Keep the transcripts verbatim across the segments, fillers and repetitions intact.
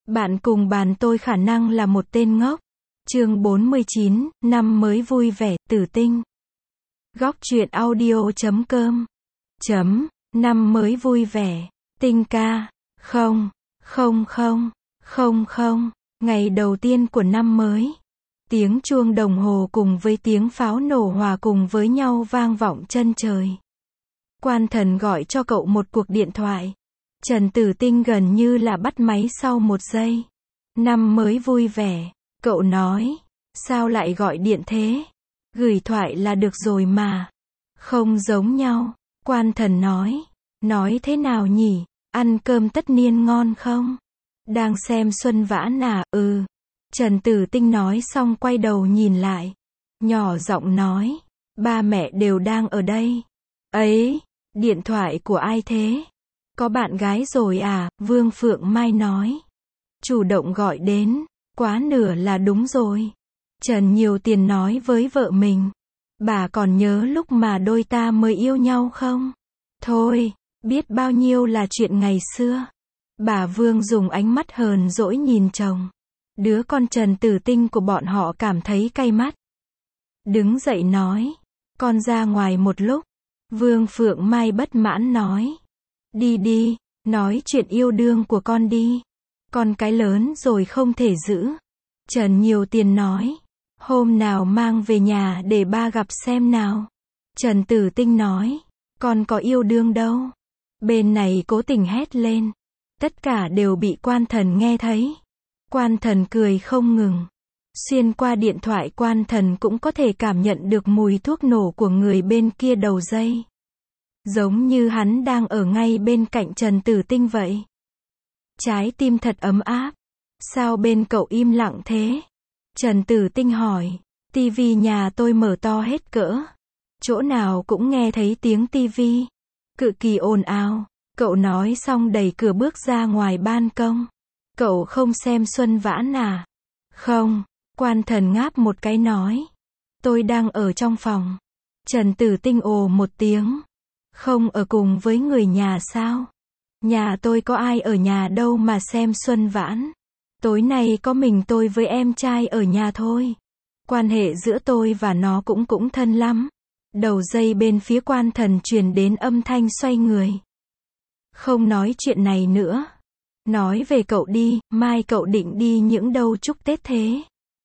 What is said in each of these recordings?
Bạn cùng bàn tôi khả năng là một tên ngốc. Chương bốn mươi chín, năm mới vui vẻ, Tử Tinh. Góc truyện audio chấm com. Chấm, năm mới vui vẻ, Tinh ca. Không, không không, không không, ngày đầu tiên của năm mới. Tiếng chuông đồng hồ cùng với tiếng pháo nổ hòa cùng với nhau vang vọng chân trời. Quan Thần gọi cho cậu một cuộc điện thoại. Trần Tử Tinh gần như là bắt máy sau một giây. Năm mới vui vẻ, cậu nói. Sao lại gọi điện thế? Gửi thoại là được rồi mà. Không giống nhau, Quan Thần nói. Nói thế nào nhỉ? Ăn cơm tất niên ngon không? Đang xem Xuân Vãn à? Ừ. Trần Tử Tinh nói xong quay đầu nhìn lại. Nhỏ giọng nói. Ba mẹ đều đang ở đây. Ấy, điện thoại của ai thế? Có bạn gái rồi à? Vương Phượng Mai nói. Chủ động gọi đến. Quá nửa là đúng rồi. Trần Nhiều Tiền nói với vợ mình. Bà còn nhớ lúc mà đôi ta mới yêu nhau không? Thôi, biết bao nhiêu là chuyện ngày xưa. Bà Vương dùng ánh mắt hờn dỗi nhìn chồng. Đứa con Trần Tử Tinh của bọn họ cảm thấy cay mắt. Đứng dậy nói. Con ra ngoài một lúc. Vương Phượng Mai bất mãn nói. Đi đi, nói chuyện yêu đương của con đi. Con cái lớn rồi không thể giữ. Trần Nhiều Tiền nói. Hôm nào mang về nhà để ba gặp xem nào. Trần Tử Tinh nói. Con có yêu đương đâu. Bên này cố tình hét lên. Tất cả đều bị Quan Thần nghe thấy. Quan Thần cười không ngừng. Xuyên qua điện thoại Quan Thần cũng có thể cảm nhận được mùi thuốc nổ của người bên kia đầu dây. Giống như hắn đang ở ngay bên cạnh Trần Tử Tinh vậy. Trái tim thật ấm áp. Sao bên cậu im lặng thế? Trần Tử Tinh hỏi. Tivi nhà tôi mở to hết cỡ. Chỗ nào cũng nghe thấy tiếng tivi. Cực kỳ ồn ào. Cậu nói xong đẩy cửa bước ra ngoài ban công. Cậu không xem Xuân Vãn à? Không. Quan Thần ngáp một cái nói. Tôi đang ở trong phòng. Trần Tử Tinh ồ một tiếng. Không ở cùng với người nhà sao? Nhà tôi có ai ở nhà đâu mà xem Xuân Vãn. Tối nay có mình tôi với em trai ở nhà thôi. Quan hệ giữa tôi và nó cũng cũng thân lắm. Đầu dây bên phía Quan Thần truyền đến âm thanh xoay người. Không nói chuyện này nữa. Nói về cậu đi, mai cậu định đi những đâu chúc Tết thế?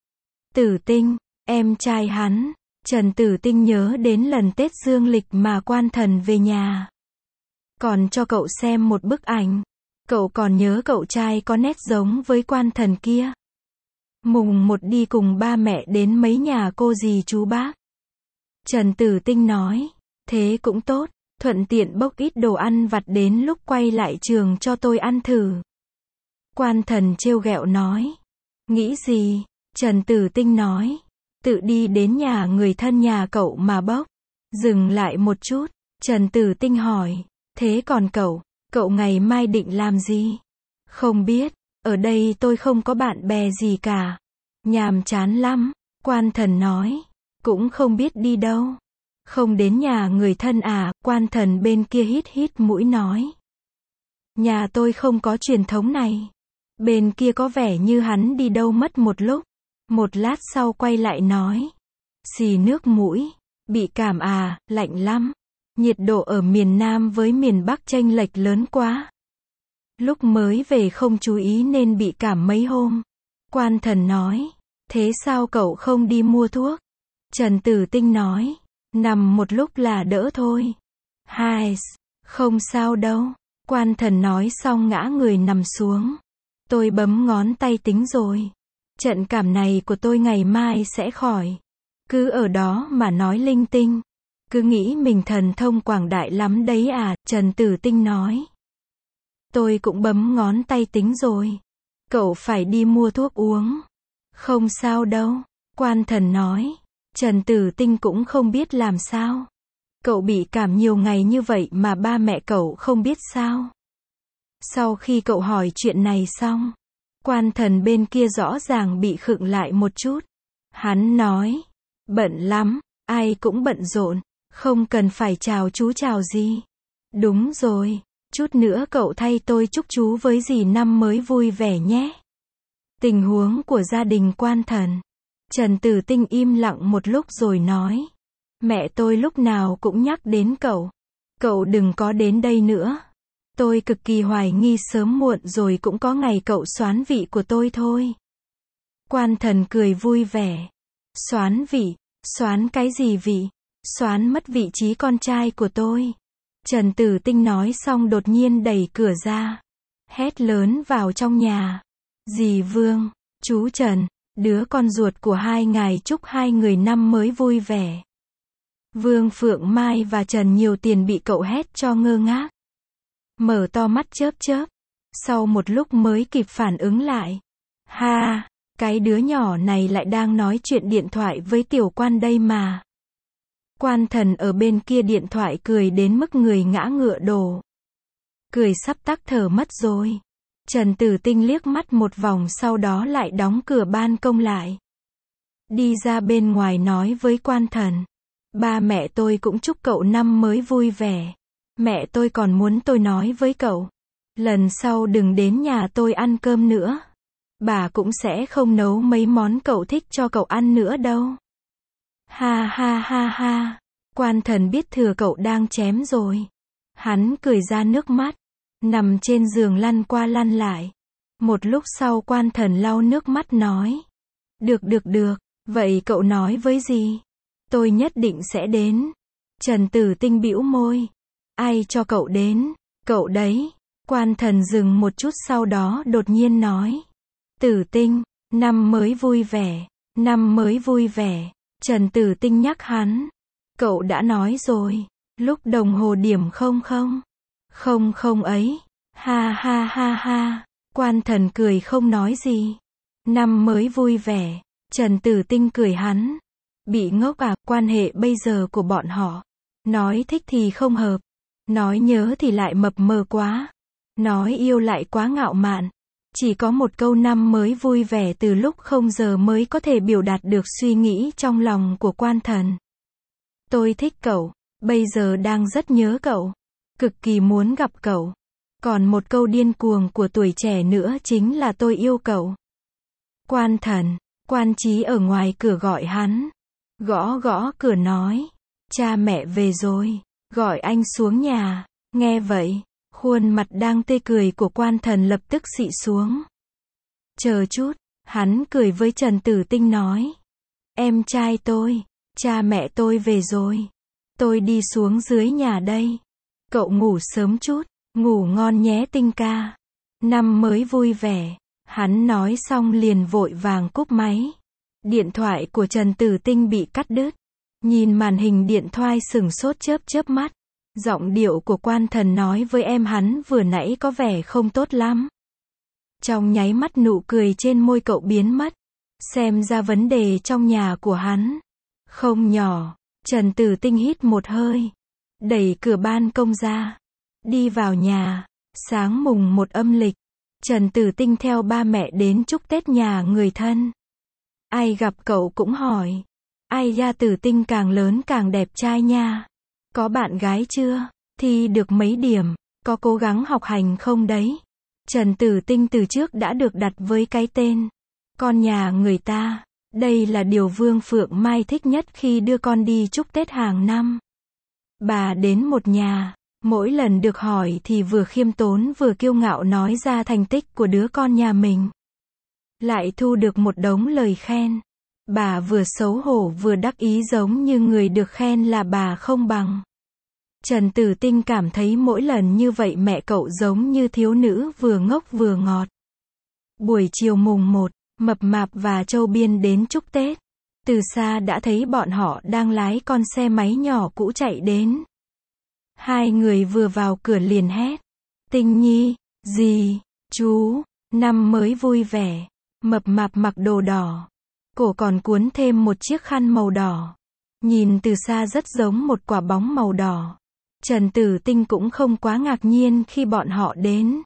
Tử Tinh, em trai hắn. Trần Tử Tinh nhớ đến lần Tết dương lịch mà Quan Thần về nhà. Còn cho cậu xem một bức ảnh. Cậu còn nhớ cậu trai có nét giống với Quan Thần kia. Mùng một đi cùng ba mẹ đến mấy nhà cô dì chú bác. Trần Tử Tinh nói. Thế cũng tốt, thuận tiện bốc ít đồ ăn vặt đến lúc quay lại trường cho tôi ăn thử. Quan Thần trêu ghẹo nói. Nghĩ gì? Trần Tử Tinh nói. Tự đi đến nhà người thân nhà cậu mà bốc. Dừng lại một chút. Trần Tử Tinh hỏi. Thế còn cậu? Cậu ngày mai định làm gì? Không biết. Ở đây tôi không có bạn bè gì cả. Nhàm chán lắm. Quan Thần nói. Cũng không biết đi đâu. Không đến nhà người thân à? Quan Thần bên kia hít hít mũi nói. Nhà tôi không có truyền thống này. Bên kia có vẻ như hắn đi đâu mất một lúc. Một lát sau quay lại nói. Xì nước mũi. Bị cảm à? Lạnh lắm. Nhiệt độ ở miền Nam với miền Bắc chênh lệch lớn quá. Lúc mới về không chú ý nên bị cảm mấy hôm. Quan Thần nói. Thế sao cậu không đi mua thuốc? Trần Tử Tinh nói. Nằm một lúc là đỡ thôi. Hai, không sao đâu. Quan Thần nói xong ngã người nằm xuống. Tôi bấm ngón tay tính rồi. Trận cảm này của tôi ngày mai sẽ khỏi. Cứ ở đó mà nói linh tinh. Cứ nghĩ mình thần thông quảng đại lắm đấy à? Trần Tử Tinh nói. Tôi cũng bấm ngón tay tính rồi. Cậu phải đi mua thuốc uống. Không sao đâu. Quan Thần nói. Trần Tử Tinh cũng không biết làm sao. Cậu bị cảm nhiều ngày như vậy mà ba mẹ cậu không biết sao? Sau khi cậu hỏi chuyện này xong, Quan Thần bên kia rõ ràng bị khựng lại một chút. Hắn nói. Bận lắm. Ai cũng bận rộn. Không cần phải chào chú chào gì. Đúng rồi. Chút nữa cậu thay tôi chúc chú với dì năm mới vui vẻ nhé. Tình huống của gia đình Quan Thần. Trần Tử Tinh im lặng một lúc rồi nói. Mẹ tôi lúc nào cũng nhắc đến cậu. Cậu đừng có đến đây nữa. Tôi cực kỳ hoài nghi sớm muộn rồi cũng có ngày cậu soán vị của tôi thôi. Quan Thần cười vui vẻ. Soán vị? Soán cái gì vị? Soán mất vị trí con trai của tôi. Trần Tử Tinh nói xong đột nhiên đẩy cửa ra. Hét lớn vào trong nhà. Dì Vương, chú Trần, đứa con ruột của hai ngài chúc hai người năm mới vui vẻ. Vương Phượng Mai và Trần Nhiều Tiền bị cậu hét cho ngơ ngác. Mở to mắt chớp chớp. Sau một lúc mới kịp phản ứng lại. Ha, cái đứa nhỏ này lại đang nói chuyện điện thoại với tiểu quan đây mà. Quan Thần ở bên kia điện thoại cười đến mức người ngã ngựa đổ. Cười sắp tắc thở mất rồi. Trần Tử Tinh liếc mắt một vòng sau đó lại đóng cửa ban công lại. Đi ra bên ngoài nói với Quan Thần. Ba mẹ tôi cũng chúc cậu năm mới vui vẻ. Mẹ tôi còn muốn tôi nói với cậu. Lần sau đừng đến nhà tôi ăn cơm nữa. Bà cũng sẽ không nấu mấy món cậu thích cho cậu ăn nữa đâu. Ha ha ha ha. Quan Thần biết thừa cậu đang chém rồi. Hắn cười ra nước mắt. Nằm trên giường lăn qua lăn lại. Một lúc sau Quan Thần lau nước mắt nói. Được được được, vậy cậu nói với gì? Tôi nhất định sẽ đến. Trần Tử Tinh bĩu môi. Ai cho cậu đến? Cậu đấy. Quan Thần dừng một chút sau đó đột nhiên nói. Tử Tinh, năm mới vui vẻ, năm mới vui vẻ. Trần Tử Tinh nhắc hắn. Cậu đã nói rồi, lúc đồng hồ điểm không không. Không không ấy. Ha ha ha ha. Quan Thần cười không nói gì. Năm mới vui vẻ. Trần Tử Tinh cười hắn. Bị ngốc à, quan hệ bây giờ của bọn họ. Nói thích thì không hợp. Nói nhớ thì lại mập mờ quá. Nói yêu lại quá ngạo mạn. Chỉ có một câu năm mới vui vẻ từ lúc không giờ mới có thể biểu đạt được suy nghĩ trong lòng của Quan Thần. Tôi thích cậu. Bây giờ đang rất nhớ cậu. Cực kỳ muốn gặp cậu. Còn một câu điên cuồng của tuổi trẻ nữa chính là tôi yêu cậu. Quan Thần, Quan Chí ở ngoài cửa gọi hắn. Gõ gõ cửa nói. Cha mẹ về rồi. Gọi anh xuống nhà. Nghe vậy, khuôn mặt đang tươi cười của Quan Thần lập tức xị xuống. Chờ chút, hắn cười với Trần Tử Tinh nói. Em trai tôi, cha mẹ tôi về rồi. Tôi đi xuống dưới nhà đây. Cậu ngủ sớm chút, ngủ ngon nhé Tinh ca. Năm mới vui vẻ. Hắn nói xong liền vội vàng cúp máy. Điện thoại của Trần Tử Tinh bị cắt đứt. Nhìn màn hình điện thoại sửng sốt chớp chớp mắt. Giọng điệu của Quan Thần nói với em hắn vừa nãy có vẻ không tốt lắm. Trong nháy mắt nụ cười trên môi cậu biến mất. Xem ra vấn đề trong nhà của hắn không nhỏ. Trần Tử Tinh hít một hơi. Đẩy cửa ban công ra. Đi vào nhà. Sáng mùng một âm lịch. Trần Tử Tinh theo ba mẹ đến chúc Tết nhà người thân. Ai gặp cậu cũng hỏi. Ai da Tử Tinh càng lớn càng đẹp trai nha. Có bạn gái chưa? Thi được mấy điểm? Có cố gắng học hành không đấy? Trần Tử Tinh từ trước đã được đặt với cái tên con nhà người ta. Đây là điều Vương Phượng Mai thích nhất khi đưa con đi chúc Tết hàng năm. Bà đến một nhà, mỗi lần được hỏi thì vừa khiêm tốn vừa kiêu ngạo nói ra thành tích của đứa con nhà mình. Lại thu được một đống lời khen. Bà vừa xấu hổ vừa đắc ý giống như người được khen là bà không bằng. Trần Tử Tinh cảm thấy mỗi lần như vậy mẹ cậu giống như thiếu nữ vừa ngốc vừa ngọt. Buổi chiều mùng một, Mập Mạp và Châu Biên đến chúc Tết. Từ xa đã thấy bọn họ đang lái con xe máy nhỏ cũ chạy đến. Hai người vừa vào cửa liền hét. Tinh Nhi, dì, chú, năm mới vui vẻ. Mập Mạp mặc đồ đỏ. Cổ còn cuốn thêm một chiếc khăn màu đỏ. Nhìn từ xa rất giống một quả bóng màu đỏ. Trần Tử Tinh cũng không quá ngạc nhiên khi bọn họ đến.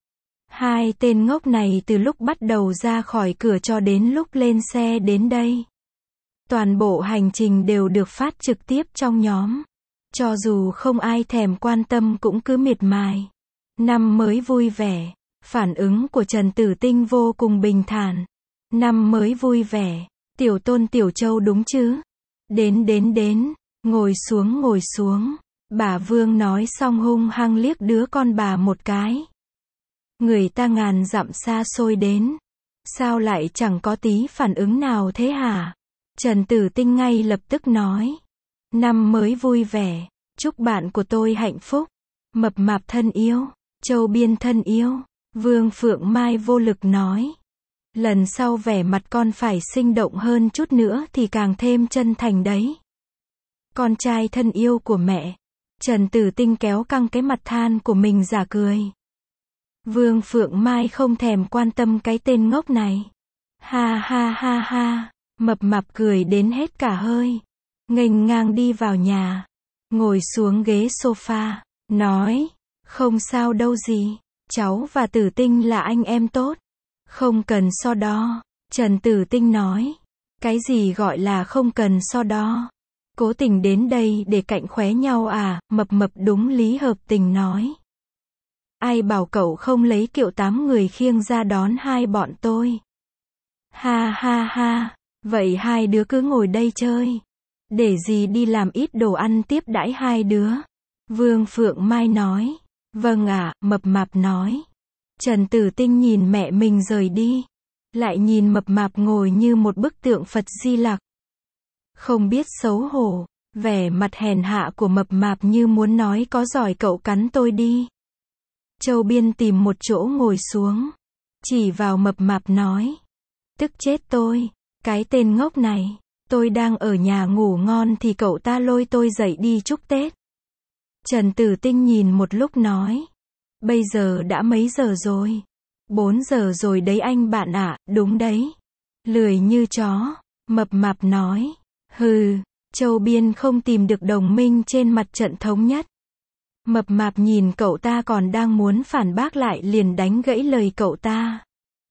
Hai tên ngốc này từ lúc bắt đầu ra khỏi cửa cho đến lúc lên xe đến đây. Toàn bộ hành trình đều được phát trực tiếp trong nhóm. Cho dù không ai thèm quan tâm cũng cứ miệt mài. Năm mới vui vẻ. Phản ứng của Trần Tử Tinh vô cùng bình thản. Năm mới vui vẻ. Tiểu Tôn Tiểu Châu đúng chứ? Đến đến đến. Ngồi xuống ngồi xuống. Bà Vương nói xong hung hăng liếc đứa con bà một cái. Người ta ngàn dặm xa xôi đến. Sao lại chẳng có tí phản ứng nào thế hả? Trần Tử Tinh ngay lập tức nói. Năm mới vui vẻ. Chúc bạn của tôi hạnh phúc. Mập mạp thân yêu. Châu Biên thân yêu. Vương Phượng Mai vô lực nói. Lần sau vẻ mặt con phải sinh động hơn chút nữa thì càng thêm chân thành đấy. Con trai thân yêu của mẹ. Trần Tử Tinh kéo căng cái mặt than của mình giả cười. Vương Phượng Mai không thèm quan tâm cái tên ngốc này. Ha ha ha ha. Mập mạp cười đến hết cả hơi. Nghênh ngang đi vào nhà. Ngồi xuống ghế sofa. Nói. Không sao đâu gì. Cháu và Tử Tinh là anh em tốt. Không cần so đo. Trần Tử Tinh nói. Cái gì gọi là không cần so đo? Cố tình đến đây để cạnh khóe nhau à? Mập mập đúng lý hợp tình nói. Ai bảo cậu không lấy kiệu tám người khiêng ra đón hai bọn tôi? Ha ha ha. Vậy hai đứa cứ ngồi đây chơi. Để gì đi làm ít đồ ăn tiếp đãi hai đứa. Vương Phượng Mai nói. Vâng ạ, mập mạp nói. Trần Tử Tinh nhìn mẹ mình rời đi. Lại nhìn mập mạp ngồi như một bức tượng Phật Di Lặc. Không biết xấu hổ. Vẻ mặt hèn hạ của mập mạp như muốn nói có giỏi cậu cắn tôi đi. Châu Biên tìm một chỗ ngồi xuống. Chỉ vào mập mạp nói. Tức chết tôi. Cái tên ngốc này. Tôi đang ở nhà ngủ ngon thì cậu ta lôi tôi dậy đi chúc Tết. Trần Tử Tinh nhìn một lúc nói. Bây giờ đã mấy giờ rồi? Bốn giờ rồi đấy anh bạn ạ, đúng đấy. Lười như chó. Mập mạp nói. Hừ, Châu Biên không tìm được đồng minh trên mặt trận thống nhất. Mập mạp nhìn cậu ta còn đang muốn phản bác lại liền đánh gãy lời cậu ta.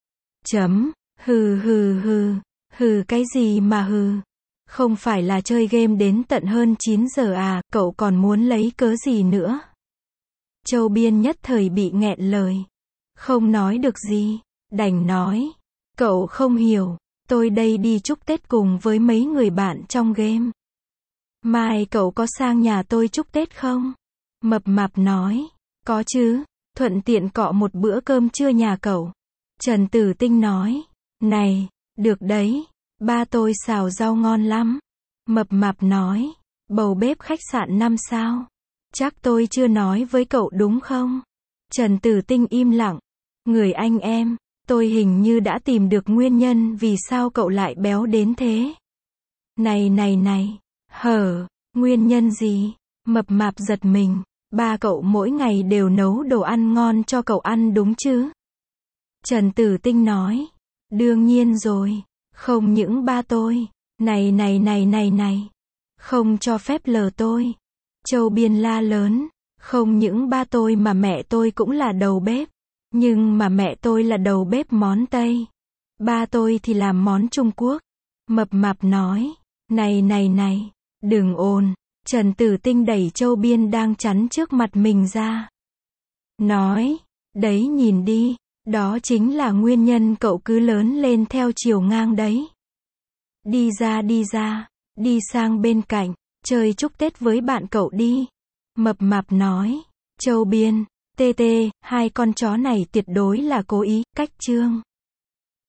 Chấm, hừ hừ hừ, hừ cái gì mà hừ. Không phải là chơi game đến tận hơn chín giờ à, cậu còn muốn lấy cớ gì nữa? Châu Biên nhất thời bị nghẹn lời. Không nói được gì, đành nói. Cậu không hiểu, tôi đây đi chúc Tết cùng với mấy người bạn trong game. Mai cậu có sang nhà tôi chúc Tết không? Mập mạp nói. Có chứ, thuận tiện cọ một bữa cơm trưa nhà cậu. Trần Tử Tinh nói. Này, được đấy, ba tôi xào rau ngon lắm. Mập mạp nói. Bầu bếp khách sạn năm sao. Chắc tôi chưa nói với cậu đúng không? Trần Tử Tinh im lặng. Người anh em, tôi hình như đã tìm được nguyên nhân vì sao cậu lại béo đến thế. Này này này, hở, nguyên nhân gì? Mập mạp giật mình. Ba cậu mỗi ngày đều nấu đồ ăn ngon cho cậu ăn đúng chứ? Trần Tử Tinh nói. Đương nhiên rồi. Không những ba tôi. Này này này này này. Không cho phép lờ tôi. Châu Biên la lớn. Không những ba tôi mà mẹ tôi cũng là đầu bếp. Nhưng mà mẹ tôi là đầu bếp món Tây. Ba tôi thì làm món Trung Quốc. Mập mạp nói. Này này này. Đừng ồn. Trần Tử Tinh đẩy Châu Biên đang chắn trước mặt mình ra. Nói. Đấy nhìn đi. Đó chính là nguyên nhân cậu cứ lớn lên theo chiều ngang đấy. Đi ra đi ra. Đi sang bên cạnh. Chơi chúc Tết với bạn cậu đi. Mập mạp nói. Châu Biên. Tê tê, hai con chó này tuyệt đối là cố ý, cách chương.